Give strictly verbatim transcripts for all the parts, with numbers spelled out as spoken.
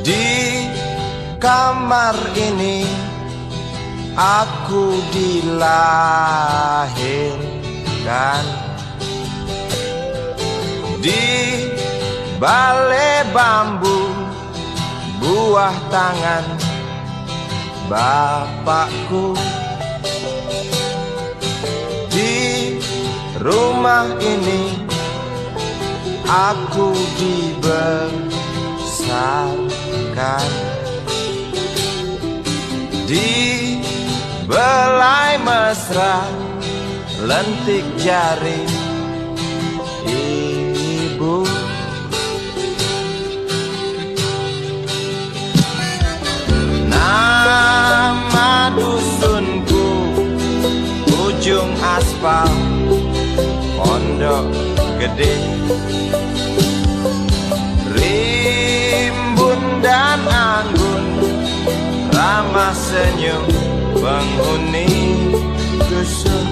Di kamar ini aku dilahirkan, di balai bambu buah tangan bapakku. Di rumah ini aku dibesarkan, di belai mesra lentik jari ibu. Nama dusunku ujung aspal Pondok Gede. Rimbun dan anggun ramah senyum penghuni dusun.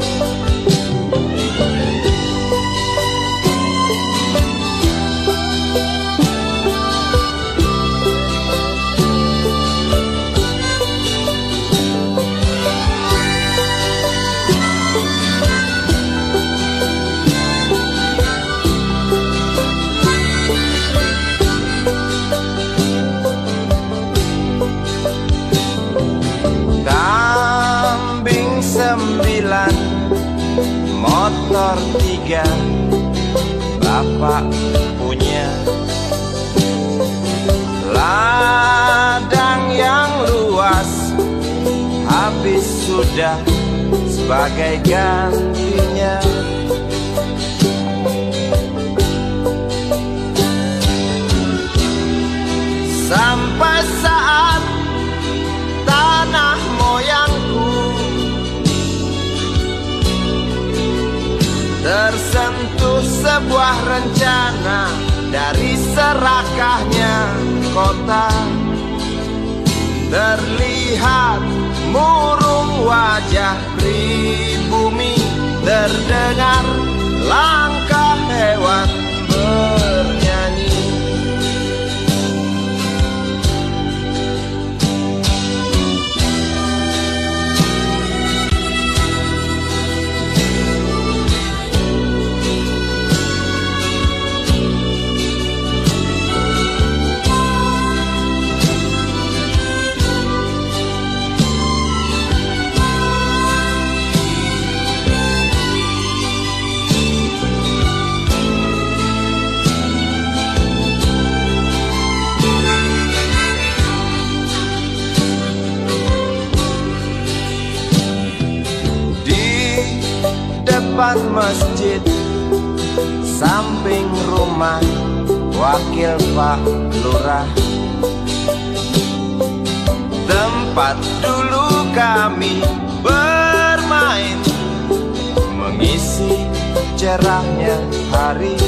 Sembilan, motor tiga, bapak punya. Ladang yang luas habis sudah sebagai gantinya. Sampai saat tanah moyangku tersentuh sebuah rencana dari serakahnya kota. Terlihat murung wajah pribumi, terdengar langkah hewan bernyanyi. Depan masjid, samping rumah wakil Pak Lurah, tempat dulu kami bermain, mengisi cerahnya hari.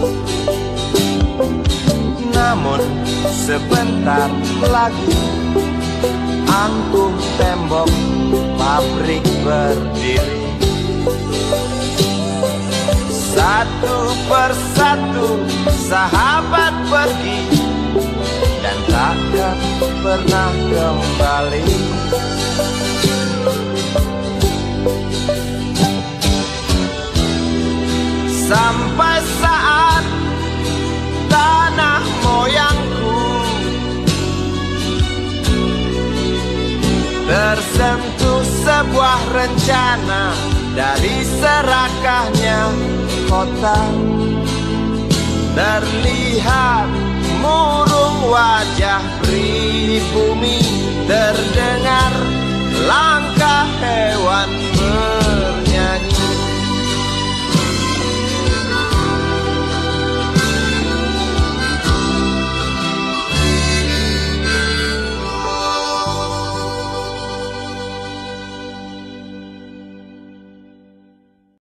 Namun sebentar lagi angkuh tembok pabrik berdiri. Satu persatu sahabat pergi dan takkan pernah kembali. Sampai saat tanah moyangku tersentuh sebuah rencana dari serakahnya kota. Terlihat murung wajah pribumi,